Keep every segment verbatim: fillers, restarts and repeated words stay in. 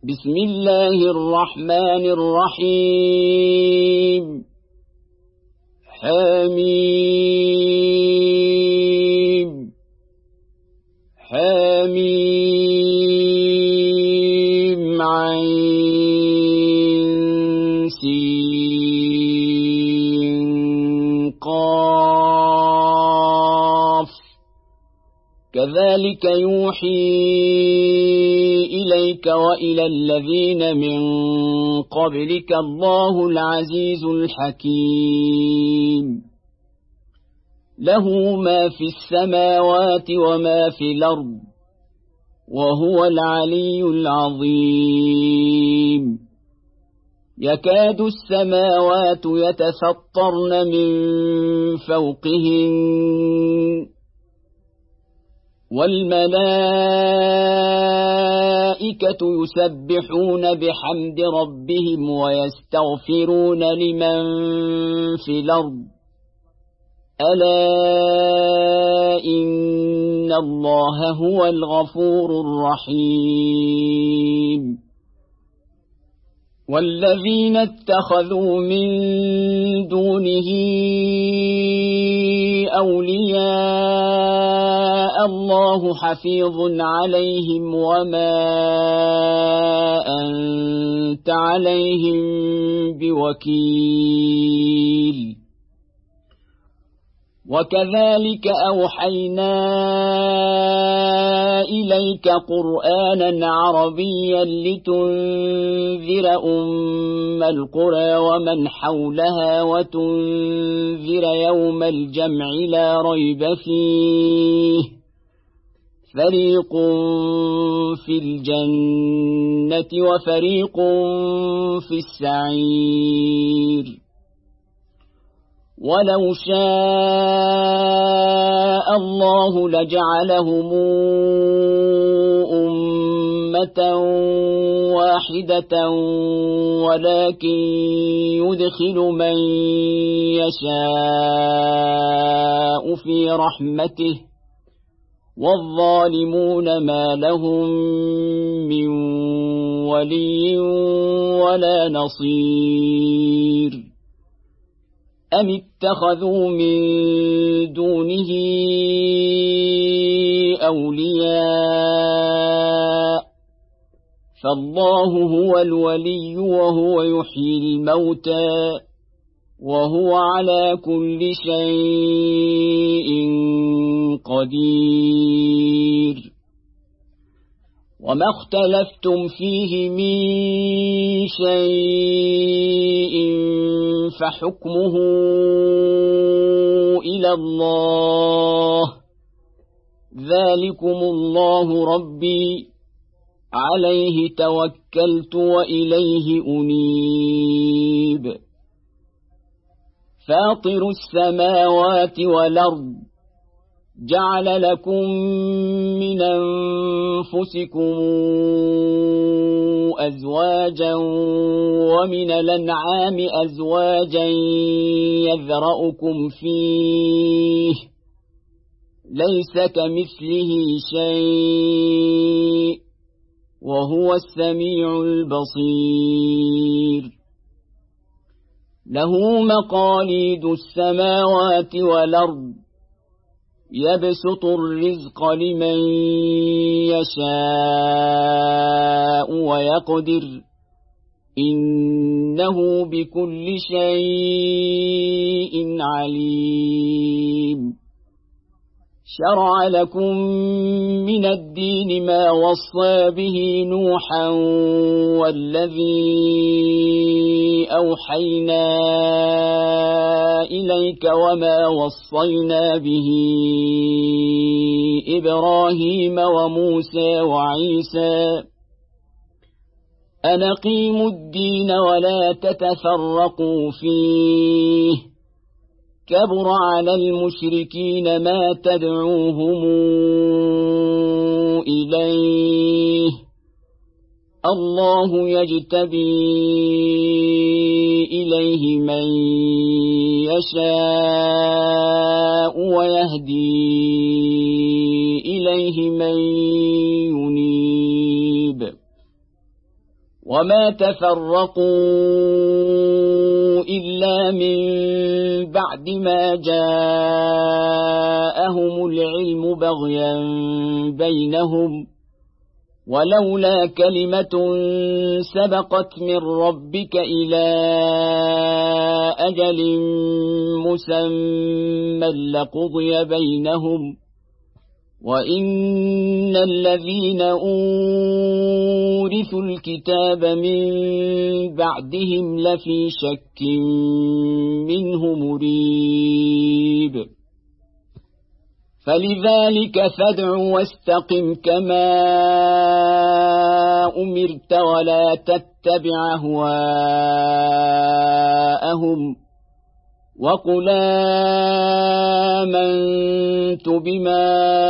بسم الله الرحمن الرحيم حميم حميم عين سين قاف كذلك يوحي إليك وإلى الذين من قبلك الله العزيز الحكيم له ما في السماوات وما في الأرض وهو العلي العظيم يكاد السماوات يتفطرن من فوقهن والملائكة يسبحون بحمد ربهم ويستغفرون لمن في الأرض ألا إن الله هو الغفور الرحيم والذين اتخذوا من دونه أولياء الله حفيظ عليهم وما أنت عليهم بوكيل وكذلك أوحينا إليك قرآنا عربيا لتنذر أم القرى ومن حولها وتنذر يوم الجمع لا ريب فيه فريق في الجنة وفريق في السعير ولو شاء الله لجعلهم أمة واحدة ولكن يدخل من يشاء في رحمته والظالمون ما لهم من ولي ولا نصير أم اتخذوا من دونه أولياء فالله هو الولي وهو يحيي الموتى وهو على كل شيء قدير وما اختلفتم فيه من شيء فحكمه إلى الله ذلكم الله ربي عليه توكلت وإليه أنيب فاطر السماوات والأرض جعل لكم من أنفسكم أزواجا ومن الأنعام أزواجا يذرأكم فيه ليس كمثله شيء وهو السميع البصير له مقاليد السماوات والأرض يبسط الرزق لمن يشاء ويقدر إنه بكل شيء عليم شرع لكم من الدين ما وصى به نوحا والذي أوحينا إليك وما وصينا به إبراهيم وموسى وعيسى أن أقيموا الدين ولا تتفرقوا فيه كبر على المشركين ما تدعوهم إليه الله يجتبي إليه من يشاء ويهدي إليه من ينيب وما تفرقوا إلا من بعد ما جاءهم العلم بغيا بينهم ولولا كلمة سبقت من ربك إلى أجل مسمى لقضي بينهم وإن الذين أورثوا الكتاب من بعدهم لفي شك منه مريب فلذلك فادع واستقم كما أمرت ولا تتبع أهواءهم وقل آمنت بما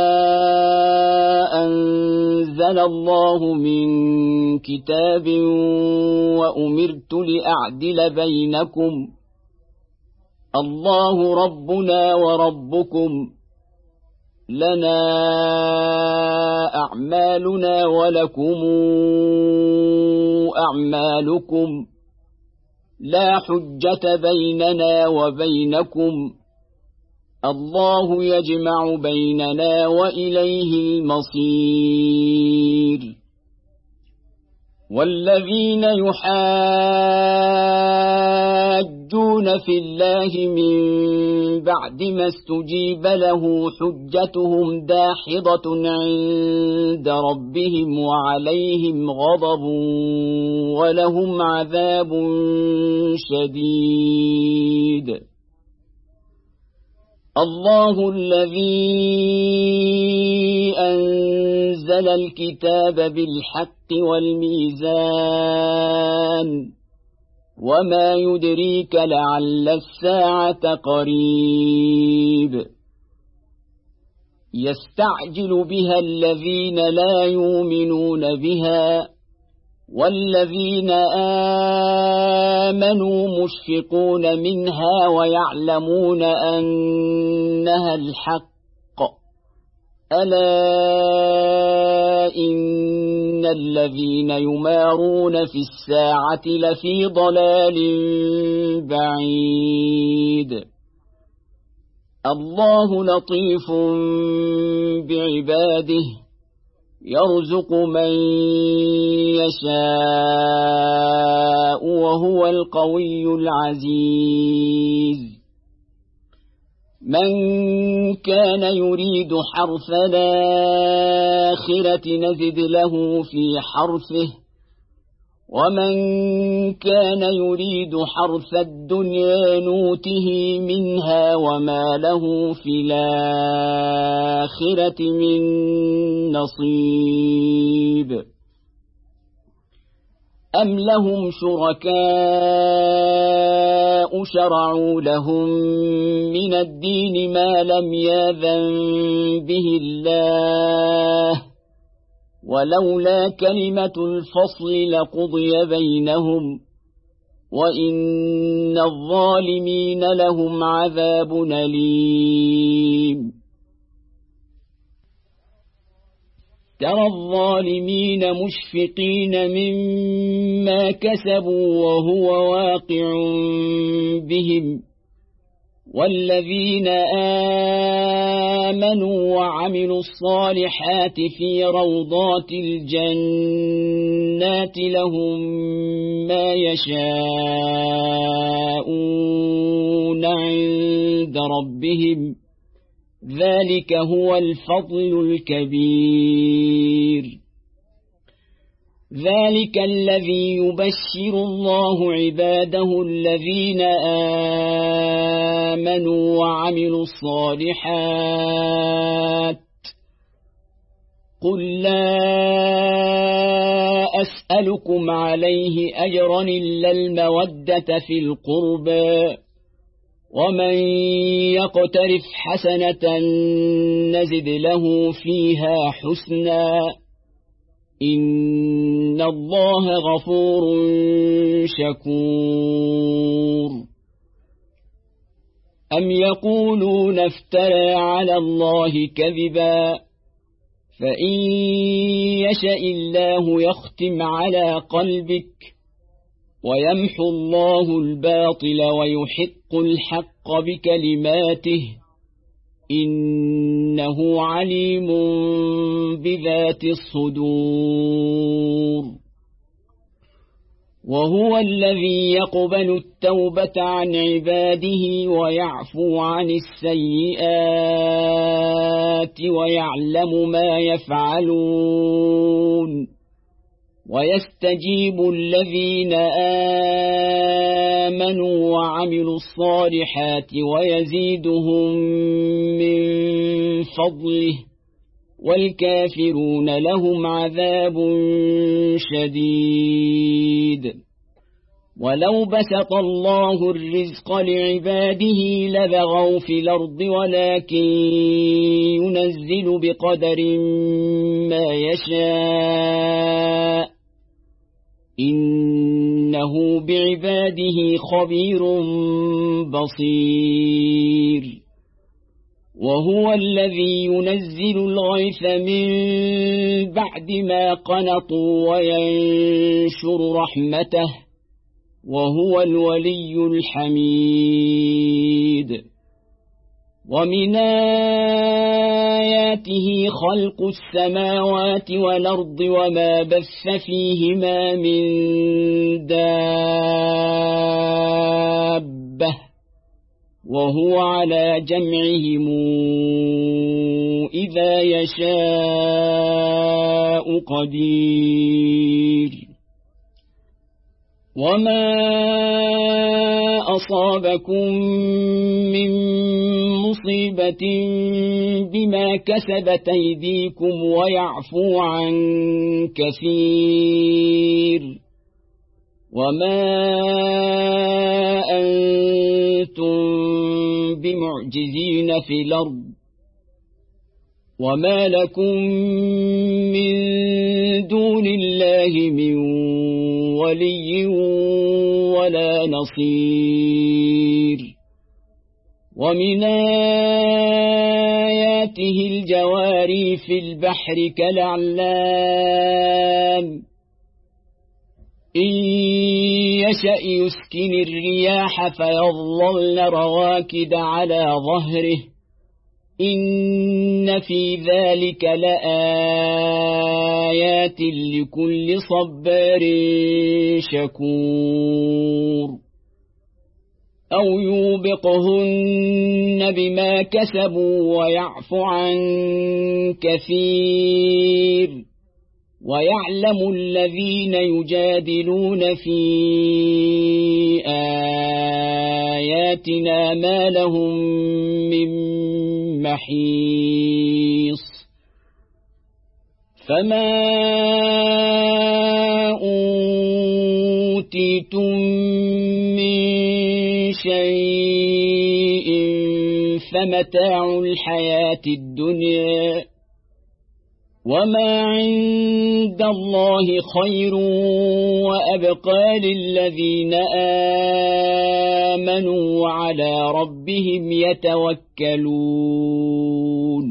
أنزل الله من كتاب وأمرت لأعدل بينكم الله ربنا وربكم لنا أعمالنا ولكم أعمالكم لا حجة بيننا وبينكم الله يجمع بيننا وإليه المصير والذين يحاجون في الله من بعد ما استجيب له حجتهم داحضة عند ربهم وعليهم غضب ولهم عذاب شديد الله الذي أنزل الكتاب بالحق والميزان وما يدريك لعل الساعة قريب يستعجل بها الذين لا يؤمنون بها والذين آمنوا مشفقون منها ويعلمون أنها الحق ألا إن الذين يمارون في الساعة لفي ضلال بعيد الله لطيف بعباده يرزق من يشاء وهو القوي العزيز من كان يريد حرث الآخرة نزد له في حرثه ومن كان يريد حرث الدنيا نوته منها وما له في الآخرة من نصيب أم لهم شركاء شرعوا لهم من الدين ما لم يأذن به الله ولولا كلمة الفصل لقضي بينهم وإن الظالمين لهم عذاب أليم ترى الظالمين مشفقين مما كسبوا وهو واقع بهم والذين آمنوا وعملوا الصالحات في روضات الجنات لهم ما يشاءون عند ربهم ذلك هو الفضل الكبير ذلك الذي يبشر الله عباده الذين آمنوا وعملوا الصالحات قل لا أسألكم عليه أجرا إلا المودة في القربى ومن يقترف حسنة نزد له فيها حسنا إن الله غفور شكور أم يقولون افترى على الله كذبا فإن يشأ الله يختم على قلبك ويمحو الله الباطل ويحق الحق بكلماته إنه عليم بذات الصدور وهو الذي يقبل التوبة عن عباده ويعفو عن السيئات ويعلم ما يفعلون ويستجيب الذين آمنوا وعملوا الصالحات ويزيدهم من فضله والكافرون لهم عذاب شديد ولو بسط الله الرزق لعباده لبغوا في الأرض ولكن ينزل بقدر ما يشاء إنه بعباده خبير بصير وهو الذي ينزل الغيث من بعد ما قنطوا وينشر رحمته وهو الولي الحميد ومن آياته خلق السماوات والأرض وما بث فيهما من دابة وهو على جمعهم إذا يشاء قدير وما أصابكم من مصيبة بما كسبت أيديكم ويعفو عن كثير وما أنتم بمعجزين في الأرض وما لكم من دون الله من ولي ولا نصير ومن آياته الجواري في البحر كالأعلام إن يشأ يسكن الرياح فيظللن رواكد على ظهره إن في ذلك لآيات لكل صبار شكور أو يوبقهن بما كسبوا ويعفو عن كثير ويعلم الذين يجادلون في آياتنا ما لهم من محيص فما أوتيتم من شيء فمتاع الحياة الدنيا وما عند الله خير وأبقى للذين آمنوا وعلى ربهم يتوكلون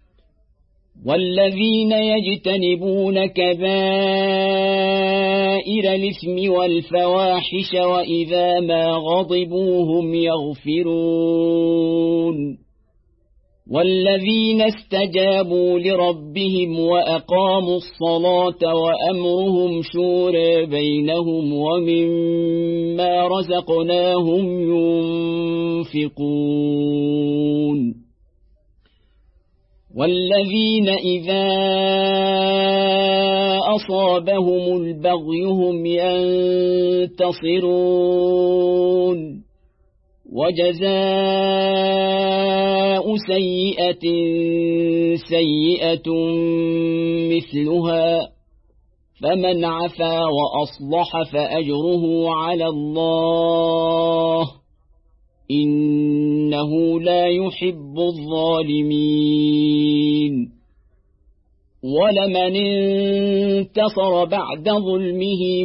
والذين يجتنبون كبائر الإثم والفواحش وإذا ما غضبوا هم يغفرون والذين استجابوا لربهم وأقاموا الصلاة وأمرهم شورى بينهم ومما رزقناهم ينفقون والذين إذا أصابهم البغي هم ينتصرون وجزاء سيئة سيئة مثلها فمن عفا وأصلح فأجره على الله إنه لا يحب الظالمين ولمن انتصر بعد ظلمه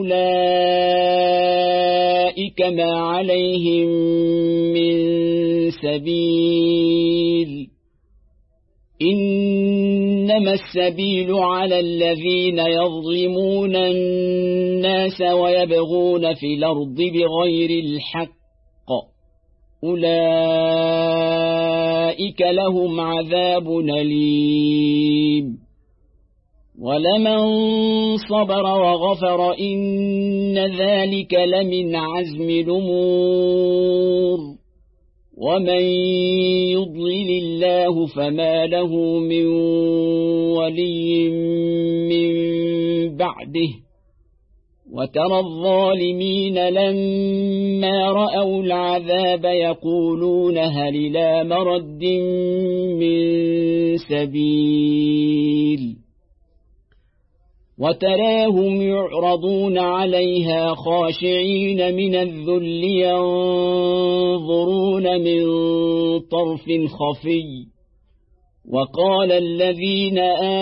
فأولئك ما عليهم من سبيل إنما السبيل على الذين يظلمون الناس ويبغون في الأرض بغير الحق أولئك لهم عذاب أليم ولمن صبر وغفر إن ذلك لمن عزم الأمور ومن يضلل الله فما له من ولي من بعده وترى الظالمين لما رأوا العذاب يقولون هل إلى مرد من سبيل وتراهم يعرضون عليها خاشعين من الذل ينظرون من طرف خفي وقال الذين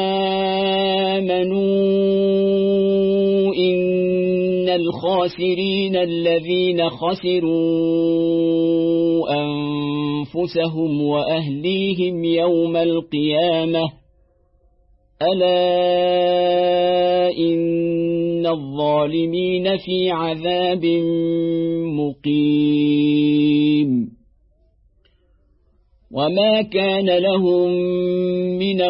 آمنوا إن الخاسرين الذين خسروا أنفسهم وأهليهم يوم القيامة ألا إن الظالمين في عذاب مقيم وما كان لهم من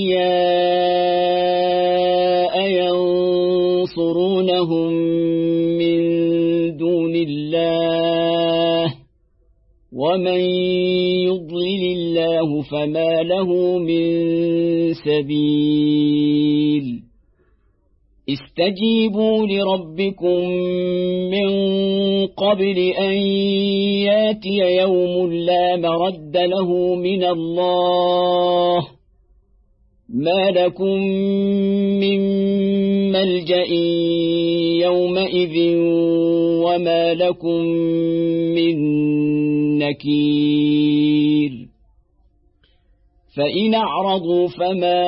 أولياء ينصرونهم من دون الله ومن يضلل الله فما له من سبيل استجيبوا لربكم من قبل أن ياتي يوم لا مرد له من الله ما لكم من ملجأ يومئذ وما لكم من نكير فإن أعرضوا فما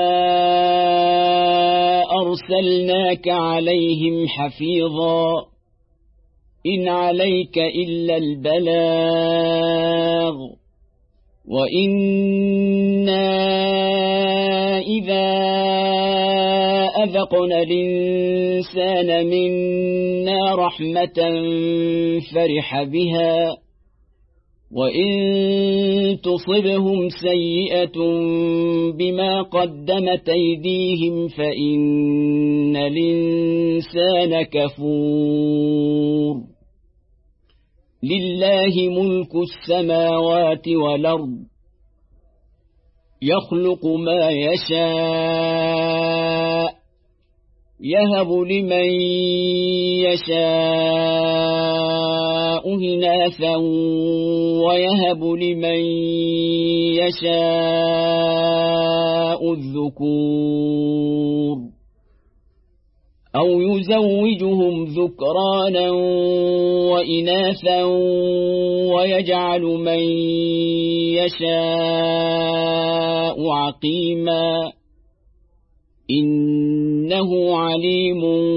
أرسلناك عليهم حفيظا إن عليك إلا البلاغ وإنا إذا أذقنا الإنسان منا رحمة فرح بها وإن تصبهم سيئة بما قدمت أيديهم فإن الإنسان كفور لله ملك السماوات والأرض يخلق ما يشاء يهب لمن يشاء إناثا ويهب لمن يشاء الذكور أو يزوجهم ذكرانا وإناثا ويجعل من يشاء عقيما إنه عليم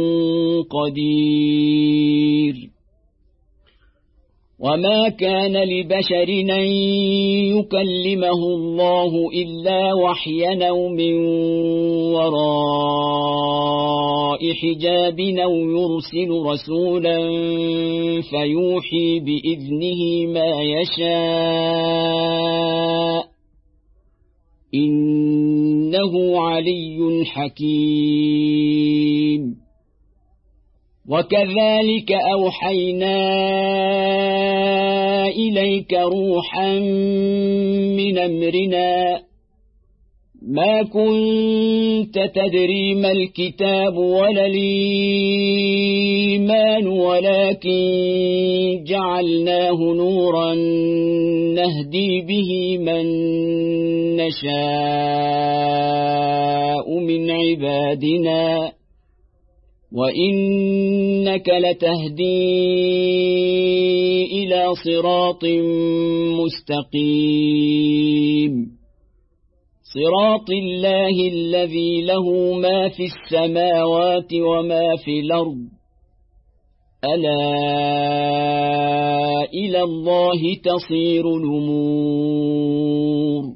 قدير وما كان لبشر أن يكلمه الله إلا وحيا أو من وراء حجاب أو يرسل رسولا فيوحي بإذنه ما يشاء إنه علي حكيم وكذلك أوحينا إليك روحا من أمرنا ما كنت تدري ما الكتاب ولا الإيمان ولكن جعلناه نورا نهدي به من نشاء من عبادنا وإنك لتهدي إلى صراط مستقيم صراط الله الذي له ما في السماوات وما في الأرض ألا إلى الله تصير الأمور